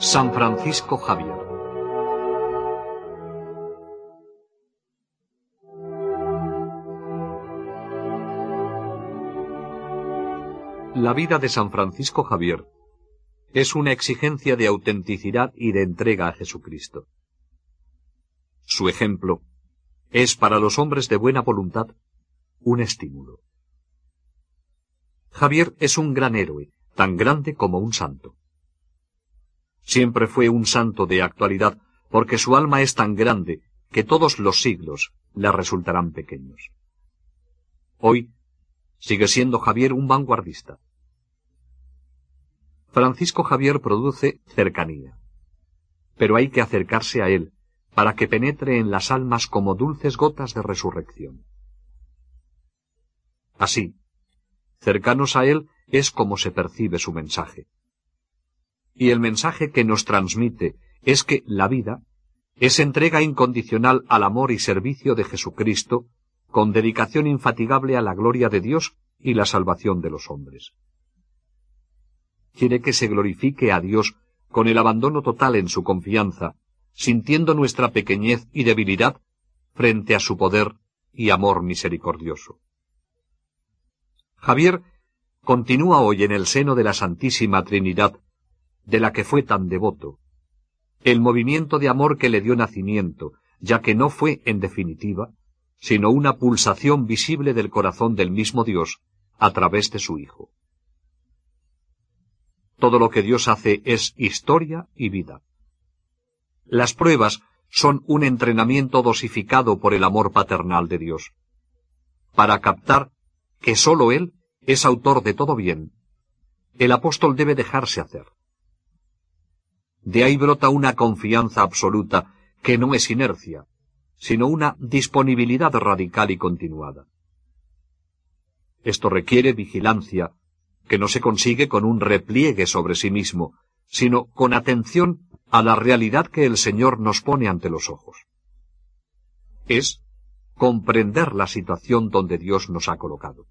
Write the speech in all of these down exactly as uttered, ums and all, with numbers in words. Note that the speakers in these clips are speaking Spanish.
San Francisco Javier. La vida de San Francisco Javier es una exigencia de autenticidad y de entrega a Jesucristo. Su ejemplo es para los hombres de buena voluntad un estímulo. Javier es un gran héroe, tan grande como un santo. Siempre fue un santo de actualidad, porque su alma es tan grande que todos los siglos le resultarán pequeños. Hoy sigue siendo Javier un vanguardista. Francisco Javier produce cercanía, pero hay que acercarse a él para que penetre en las almas como dulces gotas de resurrección. Así, cercanos a él es como se percibe su mensaje. Y el mensaje que nos transmite es que la vida es entrega incondicional al amor y servicio de Jesucristo, con dedicación infatigable a la gloria de Dios y la salvación de los hombres. Quiere que se glorifique a Dios con el abandono total en su confianza, sintiendo nuestra pequeñez y debilidad frente a su poder y amor misericordioso. Javier continúa hoy en el seno de la Santísima Trinidad, de la que fue tan devoto, el movimiento de amor que le dio nacimiento, ya que no fue, en definitiva, sino una pulsación visible del corazón del mismo Dios a través de su Hijo. Todo lo que Dios hace es historia y vida. Las pruebas son un entrenamiento dosificado por el amor paternal de Dios, para captar que sólo Él es autor de todo bien. El apóstol debe dejarse hacer. De ahí brota una confianza absoluta que no es inercia, sino una disponibilidad radical y continuada. Esto requiere vigilancia, que no se consigue con un repliegue sobre sí mismo, sino con atención a la realidad que el Señor nos pone ante los ojos. Es comprender la situación donde Dios nos ha colocado.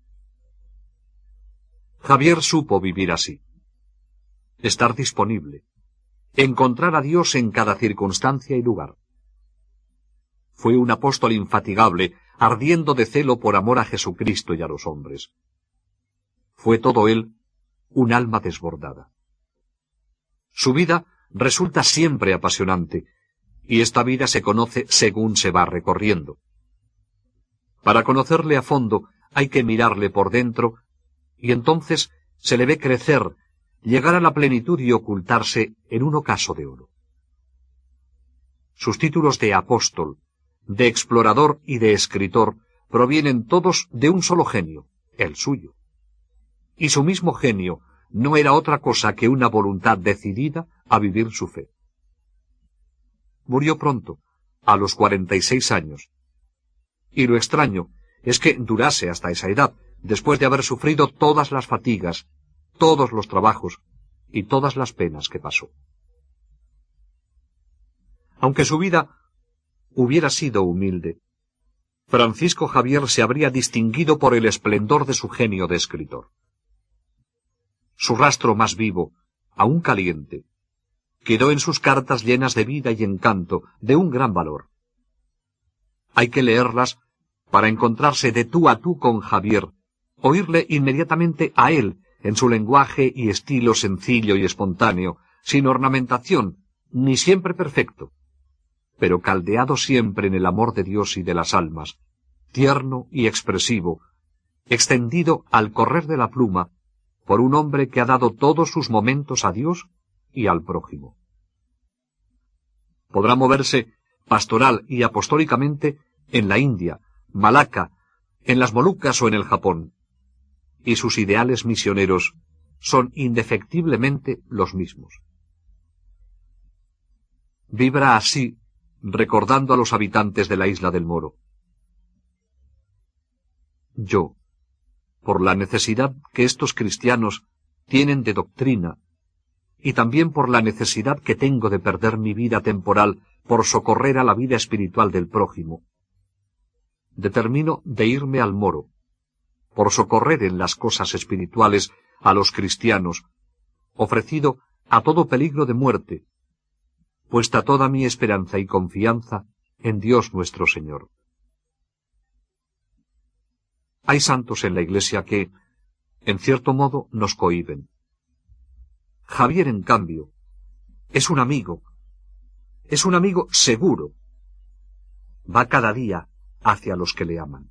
Javier supo vivir así, estar disponible, encontrar a Dios en cada circunstancia y lugar. Fue un apóstol infatigable, ardiendo de celo por amor a Jesucristo y a los hombres. Fue todo él un alma desbordada. Su vida resulta siempre apasionante, y esta vida se conoce según se va recorriendo. Para conocerle a fondo hay que mirarle por dentro, y entonces se le ve crecer, llegar a la plenitud y ocultarse en un ocaso de oro. Sus títulos de apóstol, de explorador y de escritor provienen todos de un solo genio, el suyo. Y su mismo genio no era otra cosa que una voluntad decidida a vivir su fe. Murió pronto, a los cuarenta y seis años. Y lo extraño es que durase hasta esa edad, después de haber sufrido todas las fatigas, todos los trabajos y todas las penas que pasó. Aunque su vida hubiera sido humilde, Francisco Javier se habría distinguido por el esplendor de su genio de escritor. Su rastro más vivo, aún caliente, quedó en sus cartas llenas de vida y encanto, de un gran valor. Hay que leerlas para encontrarse de tú a tú con Javier, oírle inmediatamente a él, en su lenguaje y estilo sencillo y espontáneo, sin ornamentación, ni siempre perfecto, pero caldeado siempre en el amor de Dios y de las almas, tierno y expresivo, extendido al correr de la pluma, por un hombre que ha dado todos sus momentos a Dios y al prójimo. Podrá moverse pastoral y apostólicamente en la India, Malaca, en las Molucas o en el Japón, y sus ideales misioneros son indefectiblemente los mismos. Vibra así, recordando a los habitantes de la isla del Moro. Yo, por la necesidad que estos cristianos tienen de doctrina, y también por la necesidad que tengo de perder mi vida temporal por socorrer a la vida espiritual del prójimo, determino de irme al Moro, por socorrer en las cosas espirituales a los cristianos, ofrecido a todo peligro de muerte, puesta toda mi esperanza y confianza en Dios nuestro Señor. Hay santos en la Iglesia que, en cierto modo, nos cohíben. Javier, en cambio, es un amigo, es un amigo seguro. Va cada día hacia los que le aman.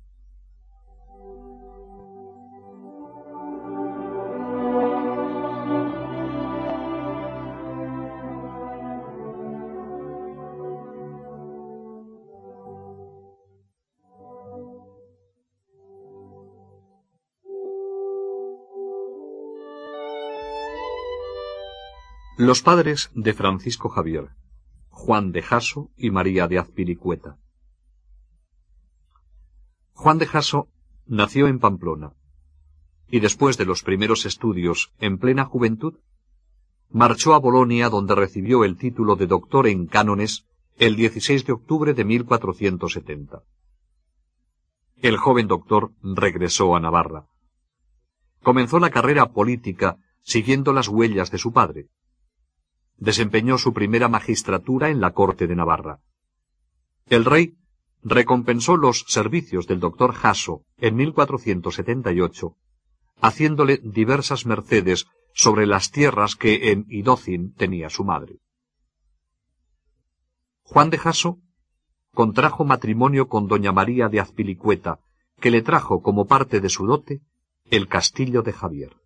Los padres de Francisco Javier, Juan de Jasso y María de Azpilicueta. Juan de Jasso nació en Pamplona, y después de los primeros estudios en plena juventud, marchó a Bolonia, donde recibió el título de doctor en cánones el dieciséis de octubre de mil cuatrocientos setenta. El joven doctor regresó a Navarra. Comenzó la carrera política siguiendo las huellas de su padre. Desempeñó su primera magistratura en la corte de Navarra. El rey recompensó los servicios del doctor Jasso en mil cuatrocientos setenta y ocho, haciéndole diversas mercedes sobre las tierras que en Idócin tenía su madre. Juan de Jasso contrajo matrimonio con doña María de Azpilicueta, que le trajo como parte de su dote el castillo de Javier.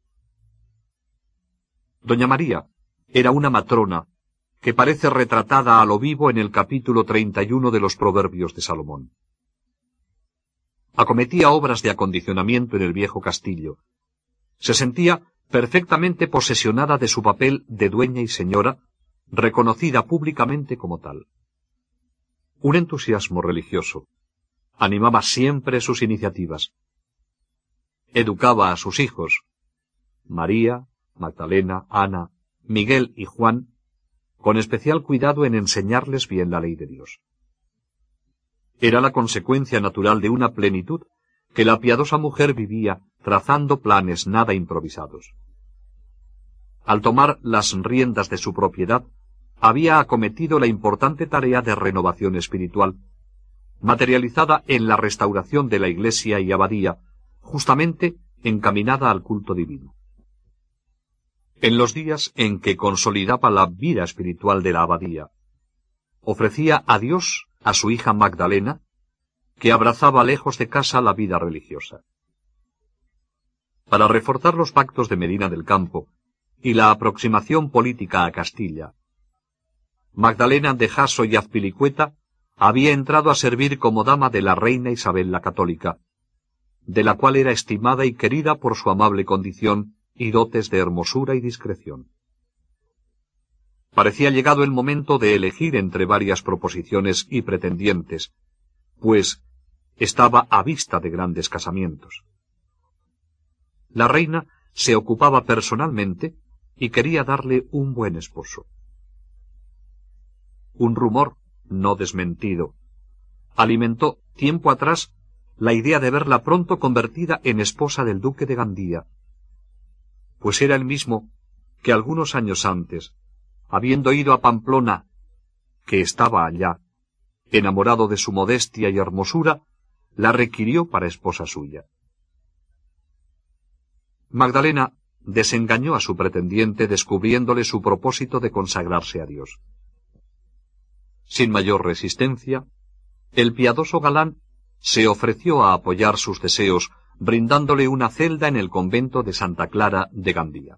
Doña María era una matrona que parece retratada a lo vivo en el capítulo treinta y uno de los Proverbios de Salomón. Acometía obras de acondicionamiento en el viejo castillo. Se sentía perfectamente posesionada de su papel de dueña y señora, reconocida públicamente como tal. Un entusiasmo religioso animaba siempre sus iniciativas. Educaba a sus hijos, María, Magdalena, Ana, Miguel y Juan, con especial cuidado en enseñarles bien la ley de Dios. Era la consecuencia natural de una plenitud que la piadosa mujer vivía trazando planes nada improvisados. Al tomar las riendas de su propiedad, había acometido la importante tarea de renovación espiritual, materializada en la restauración de la iglesia y abadía, justamente encaminada al culto divino. En los días en que consolidaba la vida espiritual de la abadía, ofrecía a Dios a su hija Magdalena, que abrazaba lejos de casa la vida religiosa. Para reforzar los pactos de Medina del Campo y la aproximación política a Castilla, Magdalena de Jasso y Azpilicueta había entrado a servir como dama de la reina Isabel la Católica, de la cual era estimada y querida por su amable condición y dotes de hermosura y discreción. Parecía llegado el momento de elegir entre varias proposiciones y pretendientes, pues estaba a vista de grandes casamientos. La reina se ocupaba personalmente y quería darle un buen esposo. Un rumor, no desmentido, alimentó tiempo atrás la idea de verla pronto convertida en esposa del duque de Gandía, pues era el mismo que algunos años antes, habiendo ido a Pamplona, que estaba allá, enamorado de su modestia y hermosura, la requirió para esposa suya. Magdalena desengañó a su pretendiente descubriéndole su propósito de consagrarse a Dios. Sin mayor resistencia, el piadoso galán se ofreció a apoyar sus deseos, brindándole una celda en el convento de Santa Clara de Gandía.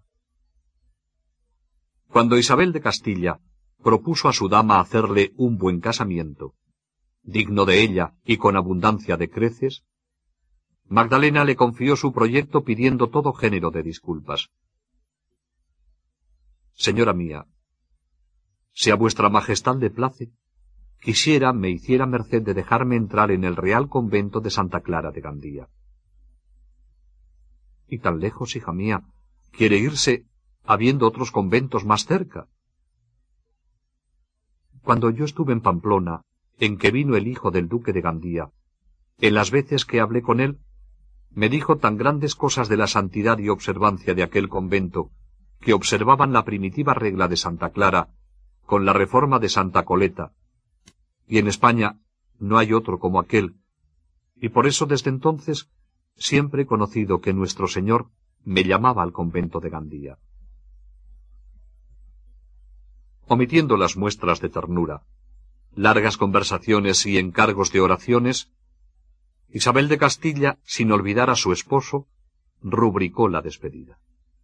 Cuando Isabel de Castilla propuso a su dama hacerle un buen casamiento, digno de ella y con abundancia de creces, Magdalena le confió su proyecto pidiendo todo género de disculpas. Señora mía, si a vuestra majestad le place, quisiera me hiciera merced de dejarme entrar en el real convento de Santa Clara de Gandía. Y tan lejos, hija mía, quiere irse habiendo otros conventos más cerca. Cuando yo estuve en Pamplona, en que vino el hijo del duque de Gandía, en las veces que hablé con él, me dijo tan grandes cosas de la santidad y observancia de aquel convento, que observaban la primitiva regla de Santa Clara, con la reforma de Santa Coleta, y en España no hay otro como aquel, y por eso desde entonces siempre he conocido que nuestro Señor me llamaba al convento de Gandía. Omitiendo las muestras de ternura, largas conversaciones y encargos de oraciones, Isabel de Castilla, sin olvidar a su esposo, rubricó la despedida.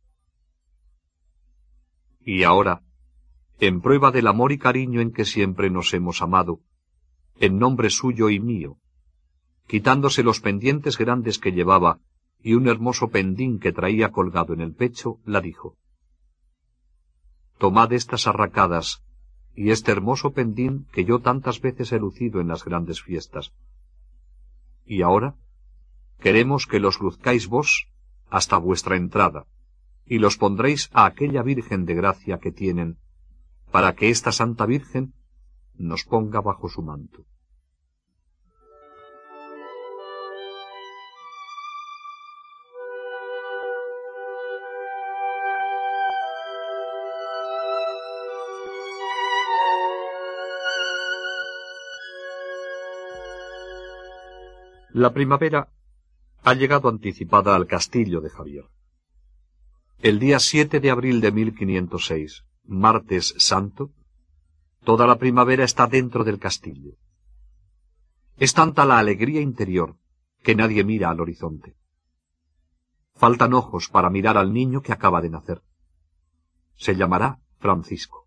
Y ahora, en prueba del amor y cariño en que siempre nos hemos amado, en nombre suyo y mío, quitándose los pendientes grandes que llevaba y un hermoso pendín que traía colgado en el pecho, la dijo: «Tomad estas arracadas y este hermoso pendín que yo tantas veces he lucido en las grandes fiestas. Y ahora queremos que los luzcáis vos hasta vuestra entrada, y los pondréis a aquella Virgen de gracia que tienen, para que esta Santa Virgen nos ponga bajo su manto». La primavera ha llegado anticipada al castillo de Javier. El día siete de abril de mil quinientos seis, martes santo, toda la primavera está dentro del castillo. Es tanta la alegría interior que nadie mira al horizonte. Faltan ojos para mirar al niño que acaba de nacer. Se llamará Francisco.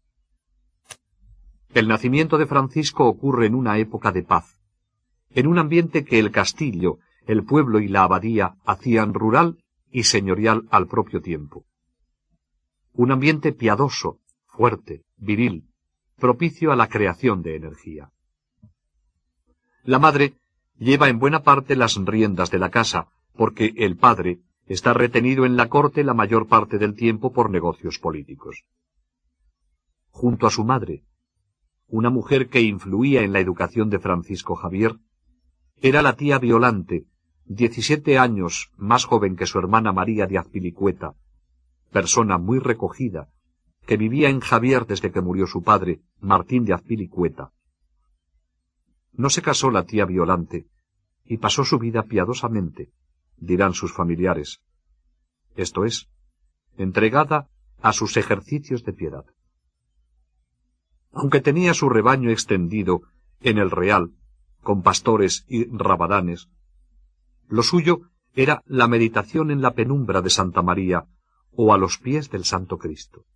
El nacimiento de Francisco ocurre en una época de paz, en un ambiente que el castillo, el pueblo y la abadía hacían rural y señorial al propio tiempo. Un ambiente piadoso, fuerte, viril, propicio a la creación de energía. La madre lleva en buena parte las riendas de la casa, porque el padre está retenido en la corte la mayor parte del tiempo por negocios políticos. Junto a su madre, una mujer que influía en la educación de Francisco Javier, era la tía Violante, diecisiete años más joven que su hermana María de Azpilicueta, persona muy recogida, que vivía en Javier desde que murió su padre, Martín de Azpilicueta. No se casó la tía Violante, y pasó su vida piadosamente, dirán sus familiares, esto es, entregada a sus ejercicios de piedad. Aunque tenía su rebaño extendido en el Real, con pastores y rabadanes, lo suyo era la meditación en la penumbra de Santa María o a los pies del Santo Cristo.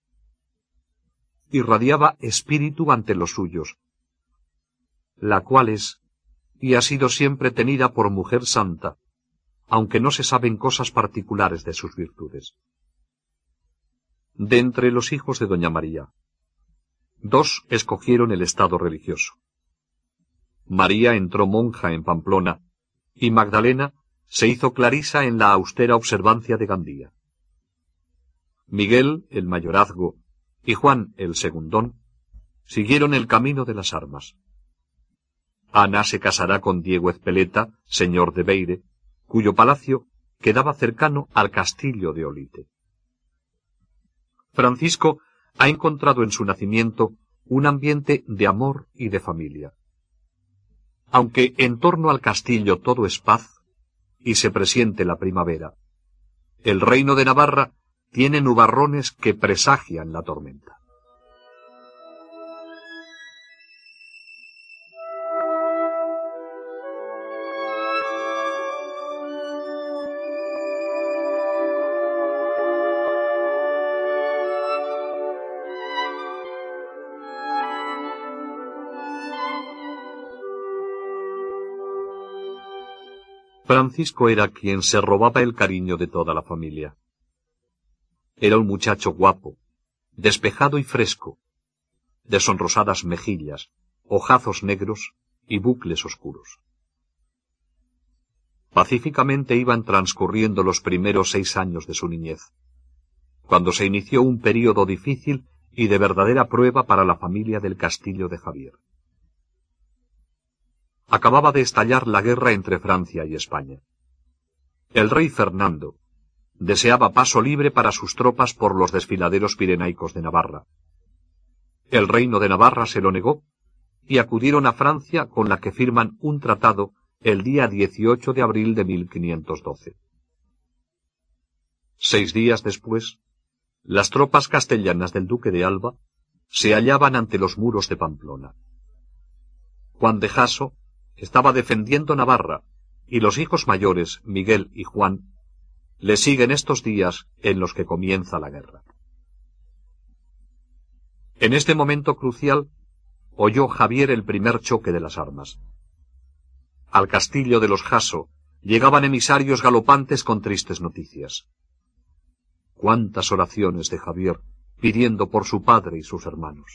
Irradiaba espíritu ante los suyos, la cual es y ha sido siempre tenida por mujer santa, aunque no se saben cosas particulares de sus virtudes. De entre los hijos de doña María, dos escogieron el estado religioso. María entró monja en Pamplona, y Magdalena se hizo clarisa en la austera observancia de Gandía. Miguel, el mayorazgo, y Juan, el segundón, siguieron el camino de las armas. Ana se casará con Diego Ezpeleta, señor de Beire, cuyo palacio quedaba cercano al castillo de Olite. Francisco ha encontrado en su nacimiento un ambiente de amor y de familia. Aunque en torno al castillo todo es paz, y se presiente la primavera, el reino de Navarra tiene nubarrones que presagian la tormenta. Francisco era quien se robaba el cariño de toda la familia. Era un muchacho guapo, despejado y fresco, de sonrosadas mejillas, ojazos negros y bucles oscuros. Pacíficamente iban transcurriendo los primeros seis años de su niñez, cuando se inició un período difícil y de verdadera prueba para la familia del castillo de Javier. Acababa de estallar la guerra entre Francia y España. El rey Fernando deseaba paso libre para sus tropas por los desfiladeros pirenaicos de Navarra. El reino de Navarra se lo negó, y acudieron a Francia, con la que firman un tratado el día dieciocho de abril de mil quinientos doce. Seis días después, las tropas castellanas del duque de Alba se hallaban ante los muros de Pamplona. Juan de Jasso estaba defendiendo Navarra, y los hijos mayores, Miguel y Juan, le siguen estos días en los que comienza la guerra. En este momento crucial, oyó Javier el primer choque de las armas. Al castillo de los Jasso llegaban emisarios galopantes con tristes noticias. Cuántas oraciones de Javier pidiendo por su padre y sus hermanos.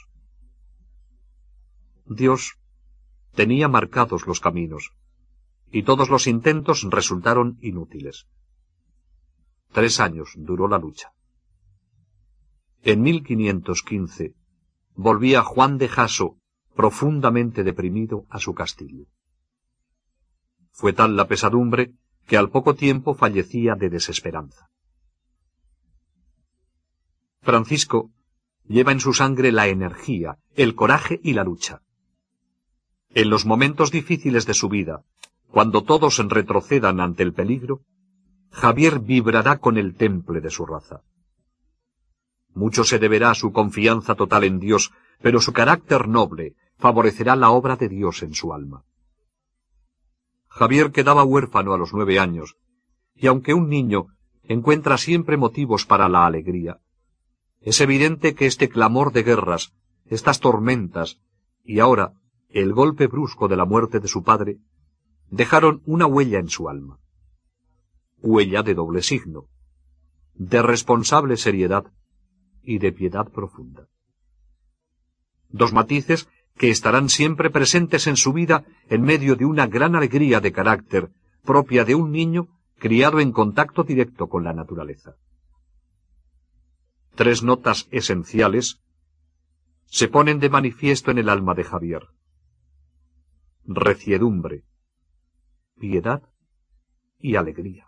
Dios tenía marcados los caminos, y todos los intentos resultaron inútiles. Tres años duró la lucha. En mil quinientos quince volvía Juan de Jasso, profundamente deprimido, a su castillo. Fue tal la pesadumbre que al poco tiempo fallecía de desesperanza. Francisco lleva en su sangre la energía, el coraje y la lucha. En los momentos difíciles de su vida, cuando todos retrocedan ante el peligro, Javier vibrará con el temple de su raza. Mucho se deberá a su confianza total en Dios, pero su carácter noble favorecerá la obra de Dios en su alma. Javier quedaba huérfano a los nueve años, y aunque un niño encuentra siempre motivos para la alegría, es evidente que este clamor de guerras, estas tormentas, y ahora el golpe brusco de la muerte de su padre, dejaron una huella en su alma. Huella de doble signo, de responsable seriedad y de piedad profunda. Dos matices que estarán siempre presentes en su vida en medio de una gran alegría de carácter propia de un niño criado en contacto directo con la naturaleza. Tres notas esenciales se ponen de manifiesto en el alma de Javier: reciedumbre, piedad y alegría.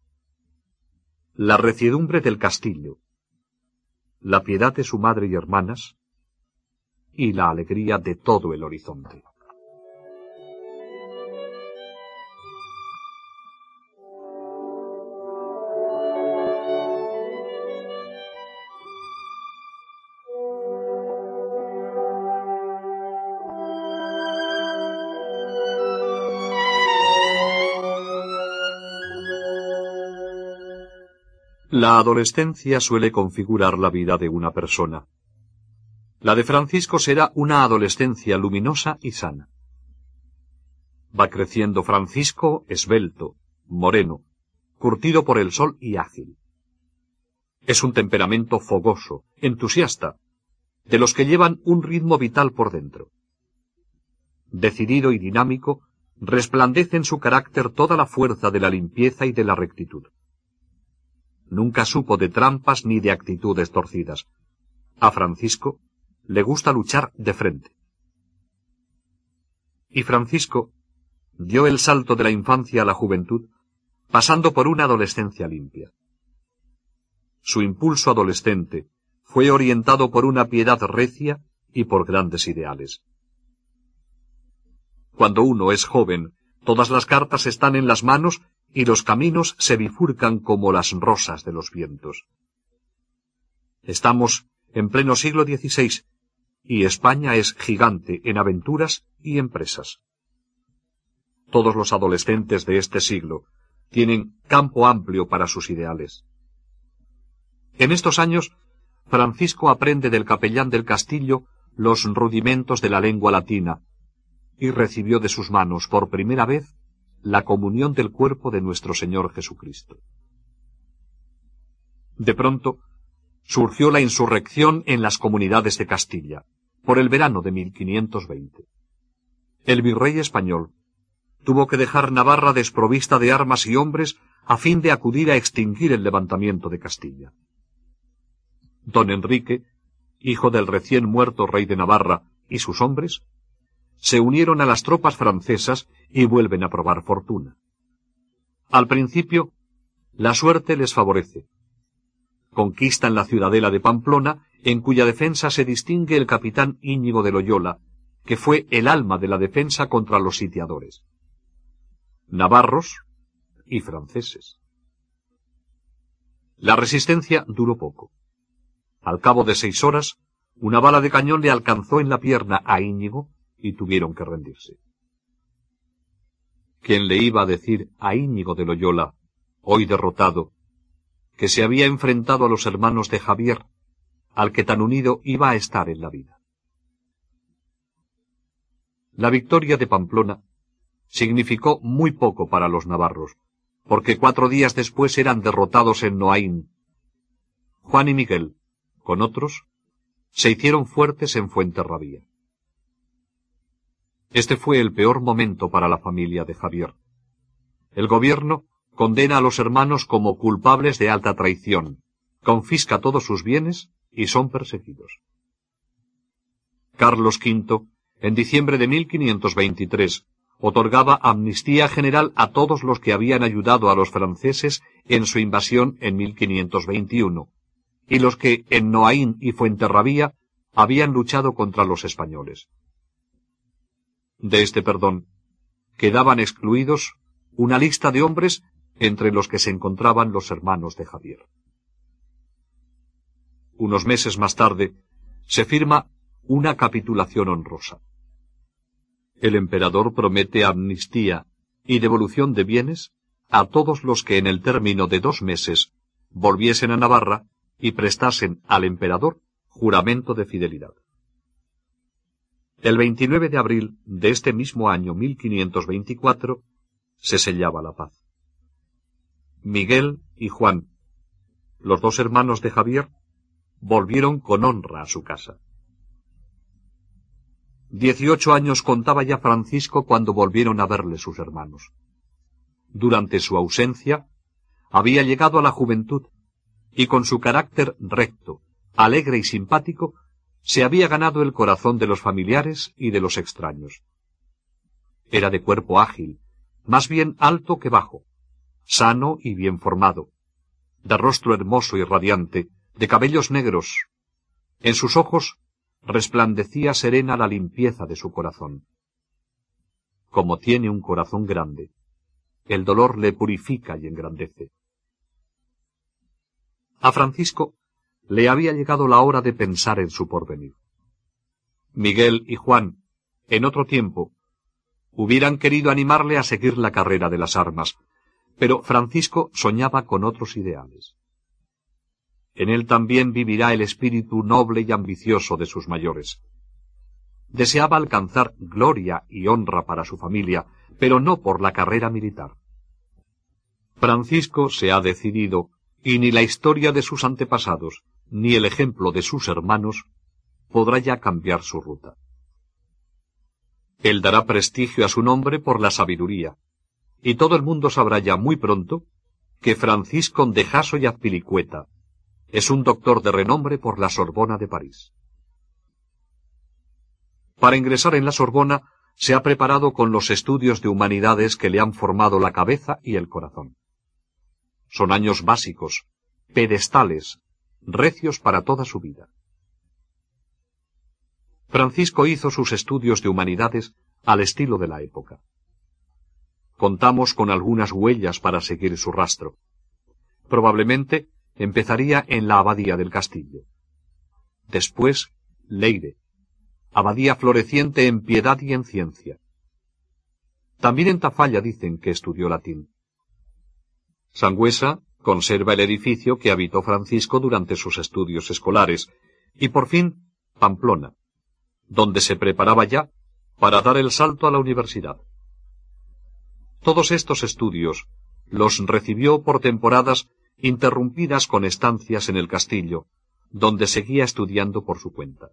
La reciedumbre del castillo, la piedad de su madre y hermanas, y la alegría de todo el horizonte. La adolescencia suele configurar la vida de una persona. La de Francisco será una adolescencia luminosa y sana. Va creciendo Francisco esbelto, moreno, curtido por el sol y ágil. Es un temperamento fogoso, entusiasta, de los que llevan un ritmo vital por dentro. Decidido y dinámico, resplandece en su carácter toda la fuerza de la limpieza y de la rectitud. Nunca supo de trampas ni de actitudes torcidas. A Francisco le gusta luchar de frente. Y Francisco dio el salto de la infancia a la juventud, pasando por una adolescencia limpia. Su impulso adolescente fue orientado por una piedad recia y por grandes ideales. Cuando uno es joven, todas las cartas están en las manos y los caminos se bifurcan como las rosas de los vientos. Estamos en pleno siglo dieciséis, y España es gigante en aventuras y empresas. Todos los adolescentes de este siglo tienen campo amplio para sus ideales. En estos años, Francisco aprende del capellán del castillo los rudimentos de la lengua latina, y recibió de sus manos por primera vez la comunión del cuerpo de nuestro Señor Jesucristo. De pronto, surgió la insurrección en las comunidades de Castilla, por el verano de mil quinientos veinte. El virrey español tuvo que dejar Navarra desprovista de armas y hombres a fin de acudir a extinguir el levantamiento de Castilla. Don Enrique, hijo del recién muerto rey de Navarra, y sus hombres, se unieron a las tropas francesas y vuelven a probar fortuna. Al principio, la suerte les favorece. Conquistan la ciudadela de Pamplona en cuya defensa se distingue el capitán Íñigo de Loyola, que fue el alma de la defensa contra los sitiadores. Navarros y franceses. La resistencia duró poco. Al cabo de seis horas, una bala de cañón le alcanzó en la pierna a Íñigo y tuvieron que rendirse. ¿Quién le iba a decir a Íñigo de Loyola, hoy derrotado, que se había enfrentado a los hermanos de Javier, al que tan unido iba a estar en la vida? La victoria de Pamplona significó muy poco para los navarros, porque cuatro días después eran derrotados en Noaín. Juan y Miguel, con otros, se hicieron fuertes en Fuenterrabía. Este fue el peor momento para la familia de Javier. El gobierno condena a los hermanos como culpables de alta traición, confisca todos sus bienes y son perseguidos. Carlos quinto, en diciembre de mil quinientos veintitrés, otorgaba amnistía general a todos los que habían ayudado a los franceses en su invasión en mil quinientos veintiuno, y los que en Noaín y Fuenterrabía habían luchado contra los españoles. De este perdón quedaban excluidos una lista de hombres entre los que se encontraban los hermanos de Javier. Unos meses más tarde se firma una capitulación honrosa. El emperador promete amnistía y devolución de bienes a todos los que en el término de dos meses volviesen a Navarra y prestasen al emperador juramento de fidelidad. El veintinueve de abril de este mismo año mil quinientos veinticuatro se sellaba la paz. Miguel y Juan, los dos hermanos de Javier, volvieron con honra a su casa. Dieciocho años contaba ya Francisco cuando volvieron a verle sus hermanos. Durante su ausencia, había llegado a la juventud, y con su carácter recto, alegre y simpático, se había ganado el corazón de los familiares y de los extraños. Era de cuerpo ágil, más bien alto que bajo, sano y bien formado, de rostro hermoso y radiante, de cabellos negros. En sus ojos resplandecía serena la limpieza de su corazón. Como tiene un corazón grande, el dolor le purifica y engrandece. A Francisco le había llegado la hora de pensar en su porvenir. Miguel y Juan, en otro tiempo, hubieran querido animarle a seguir la carrera de las armas, pero Francisco soñaba con otros ideales. En él también vivirá el espíritu noble y ambicioso de sus mayores. Deseaba alcanzar gloria y honra para su familia, pero no por la carrera militar. Francisco se ha decidido, y ni la historia de sus antepasados, ni el ejemplo de sus hermanos, podrá ya cambiar su ruta. Él dará prestigio a su nombre por la sabiduría, y todo el mundo sabrá ya muy pronto que Francisco de Jaso y Azpilicueta es un doctor de renombre por la Sorbona de París. Para ingresar en la Sorbona se ha preparado con los estudios de humanidades que le han formado la cabeza y el corazón. Son años básicos, pedestales, recios para toda su vida. Francisco hizo sus estudios de humanidades al estilo de la época. Contamos con algunas huellas para seguir su rastro. Probablemente empezaría en la abadía del castillo. Después, Leyre, abadía floreciente en piedad y en ciencia. También en Tafalla dicen que estudió latín. Sangüesa conserva el edificio que habitó Francisco durante sus estudios escolares, y por fin Pamplona, donde se preparaba ya para dar el salto a la universidad. Todos estos estudios los recibió por temporadas interrumpidas con estancias en el castillo, donde seguía estudiando por su cuenta.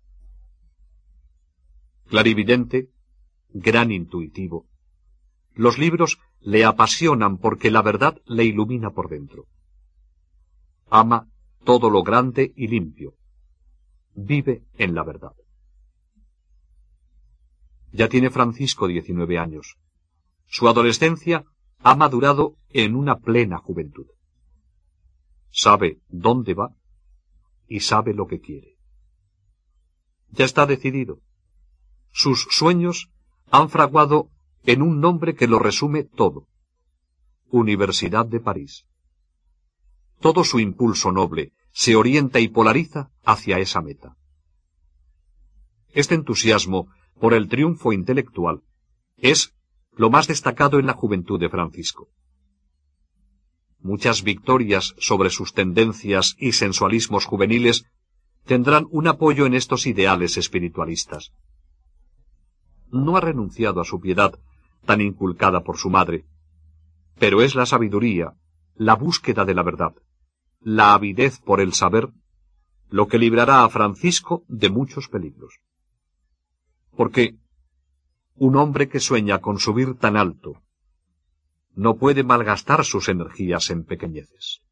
Clarividente, gran intuitivo, los libros le apasionan porque la verdad le ilumina por dentro. Ama todo lo grande y limpio. Vive en la verdad. Ya tiene Francisco diecinueve años. Su adolescencia ha madurado en una plena juventud. Sabe dónde va y sabe lo que quiere. Ya está decidido. Sus sueños han fraguado en un nombre que lo resume todo: Universidad de París. Todo su impulso noble se orienta y polariza hacia esa meta. Este entusiasmo por el triunfo intelectual es lo más destacado en la juventud de Francisco. Muchas victorias sobre sus tendencias y sensualismos juveniles tendrán un apoyo en estos ideales espiritualistas. No ha renunciado a su piedad, tan inculcada por su madre, pero es la sabiduría, la búsqueda de la verdad, la avidez por el saber, lo que librará a Francisco de muchos peligros. Porque un hombre que sueña con subir tan alto no puede malgastar sus energías en pequeñeces.